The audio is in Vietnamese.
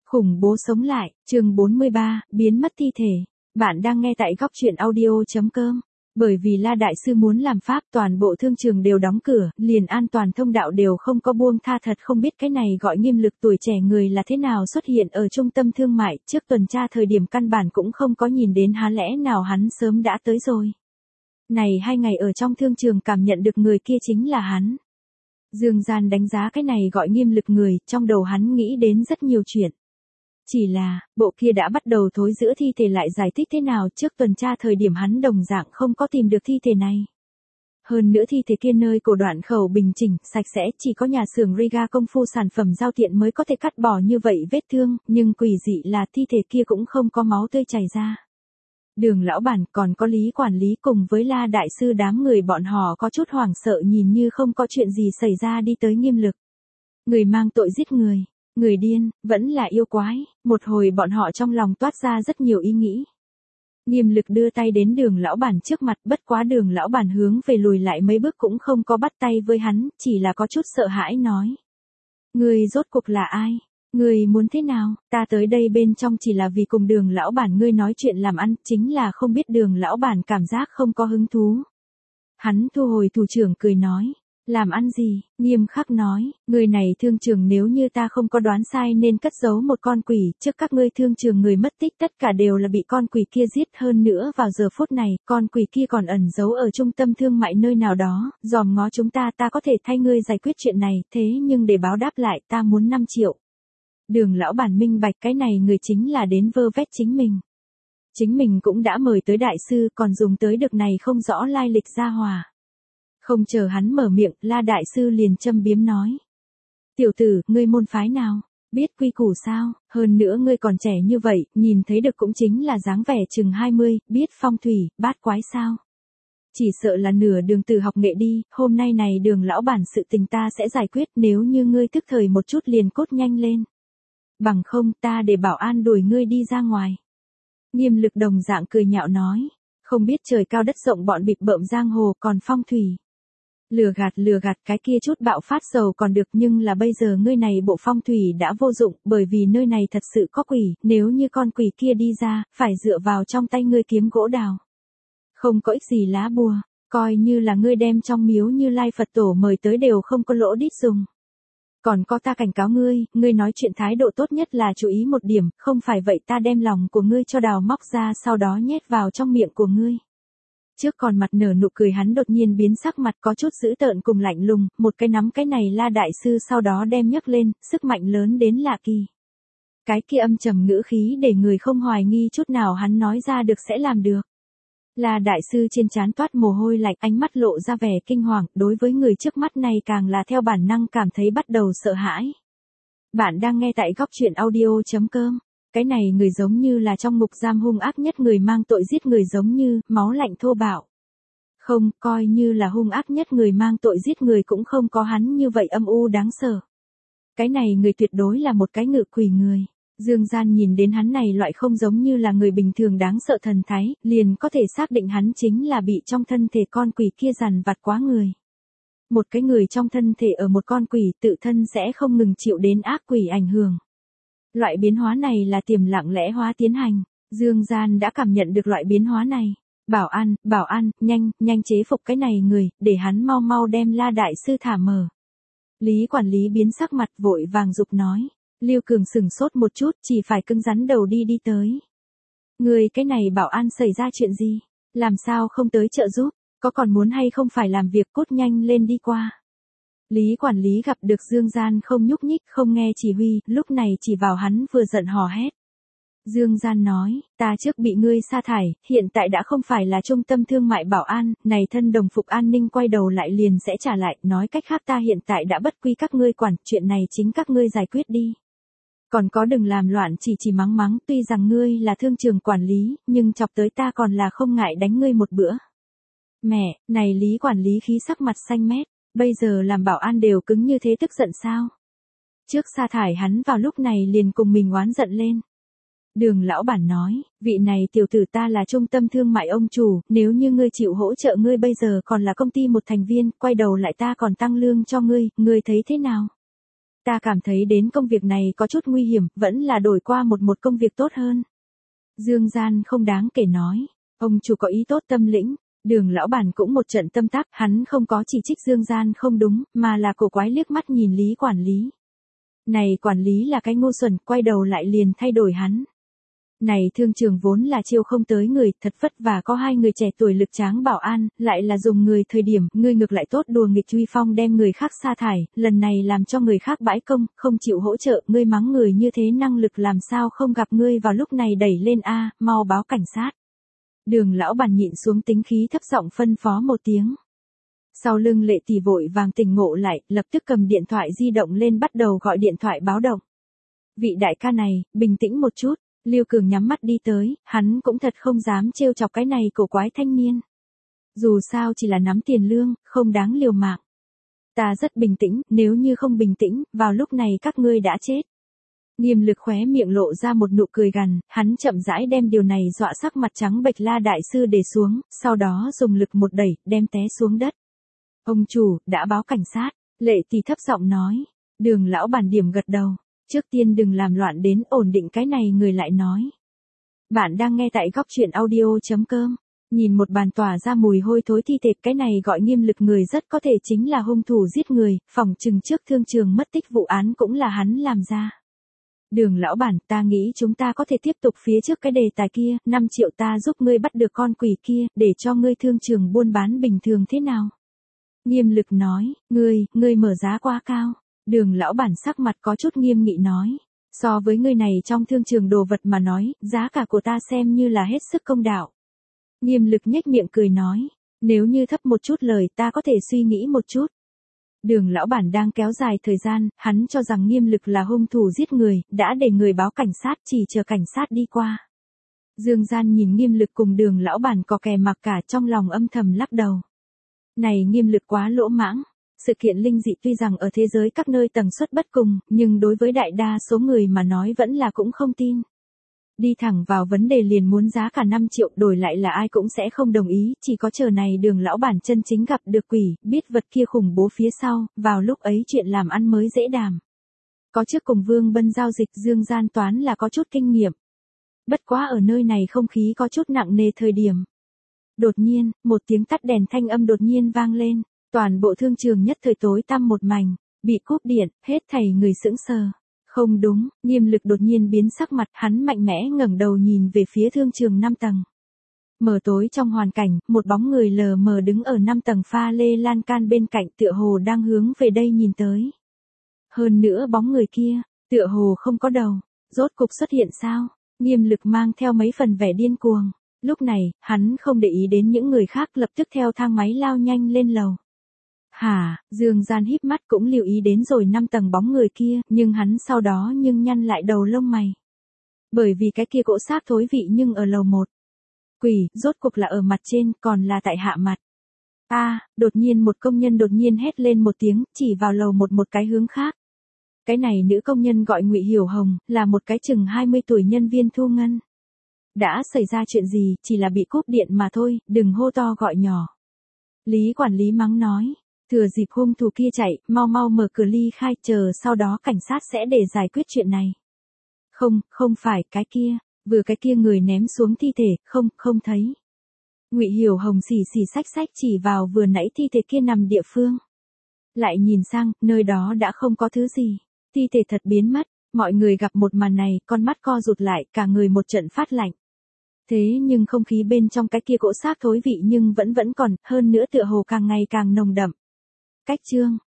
Khủng bố sống lại, chương 43, biến mất thi thể. Bạn đang nghe tại góc truyện audio.com. Bởi vì La Đại Sư muốn làm pháp, toàn bộ thương trường đều đóng cửa, liền an toàn thông đạo đều không có buông tha, thật không biết cái này gọi Nghiêm Lực tuổi trẻ người là thế nào xuất hiện ở trung tâm thương mại, trước tuần tra thời điểm căn bản cũng không có nhìn đến, há lẽ nào hắn sớm đã tới rồi. Này 2 ngày ở trong thương trường cảm nhận được người kia chính là hắn. Dương Gian đánh giá cái này gọi Nghiêm Lực người, trong đầu hắn nghĩ đến rất nhiều chuyện. Chỉ là, bộ kia đã bắt đầu thối giữa thi thể lại giải thích thế nào, trước tuần tra thời điểm hắn đồng dạng không có tìm được thi thể này. Hơn nữa thi thể kia nơi cổ đoạn khẩu bình chỉnh, sạch sẽ, chỉ có nhà xưởng Riga công phu sản phẩm giao tiện mới có thể cắt bỏ như vậy vết thương, nhưng quỷ dị là thi thể kia cũng không có máu tươi chảy ra. Đường lão bản còn có Lý quản lý cùng với La Đại Sư đám người bọn họ có chút hoảng sợ nhìn như không có chuyện gì xảy ra đi tới Nghiêm Lực. Người mang tội giết người. Người điên, vẫn là yêu quái, một hồi bọn họ trong lòng toát ra rất nhiều ý nghĩ. Nghiêm Lực đưa tay đến Đường lão bản trước mặt, bất quá Đường lão bản hướng về lùi lại mấy bước cũng không có bắt tay với hắn, chỉ là có chút sợ hãi nói. Người rốt cuộc là ai? Người muốn thế nào? Ta tới đây bên trong chỉ là vì cùng Đường lão bản ngươi nói chuyện làm ăn, chính là không biết Đường lão bản cảm giác không có hứng thú. Hắn thu hồi thủ trưởng cười nói. Làm ăn gì? Nghiêm khắc nói, người này thương trường nếu như ta không có đoán sai nên cất giấu một con quỷ, trước các ngươi thương trường người mất tích tất cả đều là bị con quỷ kia giết, hơn nữa vào giờ phút này, con quỷ kia còn ẩn giấu ở trung tâm thương mại nơi nào đó, dòm ngó chúng ta có thể thay ngươi giải quyết chuyện này, thế nhưng để báo đáp lại ta muốn 5 triệu. Đường lão bản minh bạch cái này người chính là đến vơ vét chính mình. Chính mình cũng đã mời tới đại sư còn dùng tới được này không rõ lai lịch ra hòa. Không chờ hắn mở miệng, La Đại Sư liền châm biếm nói. Tiểu tử, ngươi môn phái nào? Biết quy củ sao? Hơn nữa ngươi còn trẻ như vậy, nhìn thấy được cũng chính là dáng vẻ chừng 20, biết phong thủy, bát quái sao? Chỉ sợ là nửa đường từ học nghệ đi, hôm nay này Đường lão bản sự tình ta sẽ giải quyết, nếu như ngươi tức thời một chút liền cốt nhanh lên. Bằng không ta để bảo an đuổi ngươi đi ra ngoài. Nghiêm Lực đồng dạng cười nhạo nói. Không biết trời cao đất rộng bọn bịp bợm giang hồ còn phong thủy. Lừa gạt cái kia chút bạo phát sầu còn được, nhưng là bây giờ ngươi này bộ phong thủy đã vô dụng, bởi vì nơi này thật sự có quỷ, nếu như con quỷ kia đi ra, phải dựa vào trong tay ngươi kiếm gỗ đào. Không có ích gì lá bùa, coi như là ngươi đem trong miếu Như Lai Phật tổ mời tới đều không có lỗ đít dùng. Còn có ta cảnh cáo ngươi nói chuyện thái độ tốt nhất là chú ý một điểm, không phải vậy ta đem lòng của ngươi cho đào móc ra sau đó nhét vào trong miệng của ngươi. Trước còn mặt nở nụ cười hắn đột nhiên biến sắc mặt có chút dữ tợn cùng lạnh lùng, một cái nắm cái này La Đại Sư sau đó đem nhấc lên, sức mạnh lớn đến lạ kỳ. Cái kia âm trầm ngữ khí để người không hoài nghi chút nào hắn nói ra được sẽ làm được. La Đại Sư trên trán toát mồ hôi lạnh, ánh mắt lộ ra vẻ kinh hoàng, đối với người trước mắt này càng là theo bản năng cảm thấy bắt đầu sợ hãi. Bạn đang nghe tại góc truyện audio.com. Cái này người giống như là trong ngục giam hung ác nhất người mang tội giết người, giống như máu lạnh thô bạo. Không, coi như là hung ác nhất người mang tội giết người cũng không có hắn như vậy âm u đáng sợ. Cái này người tuyệt đối là một cái ngự quỷ người. Dương Gian nhìn đến hắn này loại không giống như là người bình thường đáng sợ thần thái, liền có thể xác định hắn chính là bị trong thân thể con quỷ kia dằn vặt quá người. Một cái người trong thân thể ở một con quỷ tự thân sẽ không ngừng chịu đến ác quỷ ảnh hưởng. Loại biến hóa này là tiềm lặng lẽ hóa tiến hành, Dương Gian đã cảm nhận được loại biến hóa này. Bảo an, nhanh chế phục cái này người, để hắn mau đem La Đại Sư thả mở. Lý quản lý biến sắc mặt vội vàng giục nói. Lưu Cường sừng sốt một chút, chỉ phải cứng rắn đầu đi tới. Người cái này bảo an xảy ra chuyện gì? Làm sao không tới trợ giúp? Có còn muốn hay không phải làm việc, cốt nhanh lên đi qua. Lý quản lý gặp được Dương Gian không nhúc nhích, không nghe chỉ huy, lúc này chỉ vào hắn vừa giận hò hét. Dương Gian nói, ta trước bị ngươi sa thải, hiện tại đã không phải là trung tâm thương mại bảo an, này thân đồng phục an ninh quay đầu lại liền sẽ trả lại, nói cách khác ta hiện tại đã bất quy các ngươi quản, chuyện này chính các ngươi giải quyết đi. Còn có đừng làm loạn, chỉ mắng, tuy rằng ngươi là thương trường quản lý, nhưng chọc tới ta còn là không ngại đánh ngươi một bữa. Mẹ, này Lý quản lý khí sắc mặt xanh mét, bây giờ làm bảo an đều cứng như thế, tức giận sao? Trước sa thải hắn vào lúc này liền cùng mình oán giận lên. Đường lão bản nói, vị này tiểu tử ta là trung tâm thương mại ông chủ, nếu như ngươi chịu hỗ trợ, ngươi bây giờ còn là công ty một thành viên, quay đầu lại ta còn tăng lương cho ngươi thấy thế nào? Ta cảm thấy đến công việc này có chút nguy hiểm, vẫn là đổi qua một công việc tốt hơn. Dương Gian không đáng kể nói. Ông chủ có ý tốt tâm lĩnh. Đường lão bản cũng một trận tâm tác, hắn không có chỉ trích Dương Gian không đúng, mà là cổ quái liếc mắt nhìn Lý quản lý. Này quản lý là cái ngu xuẩn, quay đầu lại liền thay đổi hắn. Này thương trường vốn là chiêu không tới người, thật vất vả có hai người trẻ tuổi lực tráng bảo an, lại là dùng người thời điểm, ngươi ngược lại tốt đùa nghịch uy phong đem người khác sa thải, lần này làm cho người khác bãi công, không chịu hỗ trợ, ngươi mắng người như thế năng lực làm sao không gặp ngươi vào lúc này đẩy lên A, mau báo cảnh sát. Đường lão bản nhịn xuống tính khí thấp giọng phân phó một tiếng. Sau lưng Lệ Tỷ vội vàng tỉnh ngộ lại, lập tức cầm điện thoại di động lên bắt đầu gọi điện thoại báo động. Vị đại ca này, bình tĩnh một chút. Lưu Cường nhắm mắt đi tới, hắn cũng thật không dám trêu chọc cái này cổ quái thanh niên. Dù sao chỉ là nắm tiền lương, không đáng liều mạng. Ta rất bình tĩnh, nếu như không bình tĩnh, vào lúc này các ngươi đã chết. Nghiêm Lực khóe miệng lộ ra một nụ cười gằn, hắn chậm rãi đem điều này dọa sắc mặt trắng bệch La đại sư để xuống, sau đó dùng lực một đẩy, đem té xuống đất. Ông chủ, đã báo cảnh sát, Lệ Tỷ thấp giọng nói. Đường lão bản điểm gật đầu. Trước tiên đừng làm loạn đến ổn định cái này người lại nói. Bạn đang nghe tại góc truyện audio.com. Nhìn một bàn tỏa ra mùi hôi thối thi thể, cái này gọi Nghiêm Lực người rất có thể chính là hung thủ giết người, phỏng chừng trước thương trường mất tích vụ án cũng là hắn làm ra. Đường lão bản, ta nghĩ chúng ta có thể tiếp tục phía trước cái đề tài kia, 5 triệu ta giúp ngươi bắt được con quỷ kia, để cho ngươi thương trường buôn bán bình thường thế nào? Nghiêm Lực nói, ngươi mở giá quá cao. Đường lão bản sắc mặt có chút nghiêm nghị nói. So với ngươi này trong thương trường đồ vật mà nói, giá cả của ta xem như là hết sức công đạo. Nghiêm Lực nhếch miệng cười nói. Nếu như thấp một chút lời ta có thể suy nghĩ một chút. Đường lão bản đang kéo dài thời gian, hắn cho rằng Nghiêm Lực là hung thủ giết người, đã để người báo cảnh sát chỉ chờ cảnh sát đi qua. Dương Gian nhìn Nghiêm Lực cùng đường lão bản có kè mặc cả trong lòng âm thầm lắc đầu. Này Nghiêm Lực quá lỗ mãng. Sự kiện linh dị tuy rằng ở thế giới các nơi tần suất bất cùng, nhưng đối với đại đa số người mà nói vẫn là cũng không tin. Đi thẳng vào vấn đề liền muốn giá cả 5 triệu đổi lại là ai cũng sẽ không đồng ý, chỉ có chờ này đường lão bản chân chính gặp được quỷ, biết vật kia khủng bố phía sau, vào lúc ấy chuyện làm ăn mới dễ đàm. Có trước cùng Vương Bân giao dịch Dương Gian toán là có chút kinh nghiệm. Bất quá ở nơi này không khí có chút nặng nề thời điểm. Đột nhiên, một tiếng tắt đèn thanh âm đột nhiên vang lên. Toàn bộ thương trường nhất thời tối tăm một mảnh, bị cúp điện, hết thảy người sững sờ. Không đúng, Nghiêm Lực đột nhiên biến sắc mặt, hắn mạnh mẽ ngẩng đầu nhìn về phía thương trường 5 tầng. Mờ tối trong hoàn cảnh, một bóng người lờ mờ đứng ở 5 tầng pha lê lan can bên cạnh tựa hồ đang hướng về đây nhìn tới. Hơn nữa bóng người kia, tựa hồ không có đầu, rốt cục xuất hiện sao? Nghiêm Lực mang theo mấy phần vẻ điên cuồng. Lúc này, hắn không để ý đến những người khác lập tức theo thang máy lao nhanh lên lầu. Hả, Dương Gian híp mắt cũng lưu ý đến rồi 5 tầng bóng người kia, nhưng hắn sau đó nhưng nhăn lại đầu lông mày. Bởi vì cái kia cỗ xác thối vị nhưng ở lầu 1. Quỷ, rốt cuộc là ở mặt trên, còn là tại hạ mặt. Đột nhiên một công nhân đột nhiên hét lên một tiếng, chỉ vào lầu một cái hướng khác. Cái này nữ công nhân gọi Ngụy Hiểu Hồng, là một cái chừng 20 tuổi nhân viên thu ngân. Đã xảy ra chuyện gì, chỉ là bị cúp điện mà thôi, đừng hô to gọi nhỏ. Lý quản lý mắng nói. Thừa dịp hung thủ kia chạy, mau mở cửa ly khai, chờ sau đó cảnh sát sẽ để giải quyết chuyện này. Không phải cái kia, vừa cái kia người ném xuống thi thể, không thấy. Ngụy Hiểu Hồng xì xách chỉ vào vừa nãy thi thể kia nằm địa phương. Lại nhìn sang, nơi đó đã không có thứ gì. Thi thể thật biến mất, mọi người gặp một màn này, con mắt co rụt lại, cả người một trận phát lạnh. Thế nhưng không khí bên trong cái kia cỗ xác thối vị nhưng vẫn còn, hơn nữa tựa hồ càng ngày càng nồng đậm. Cách chương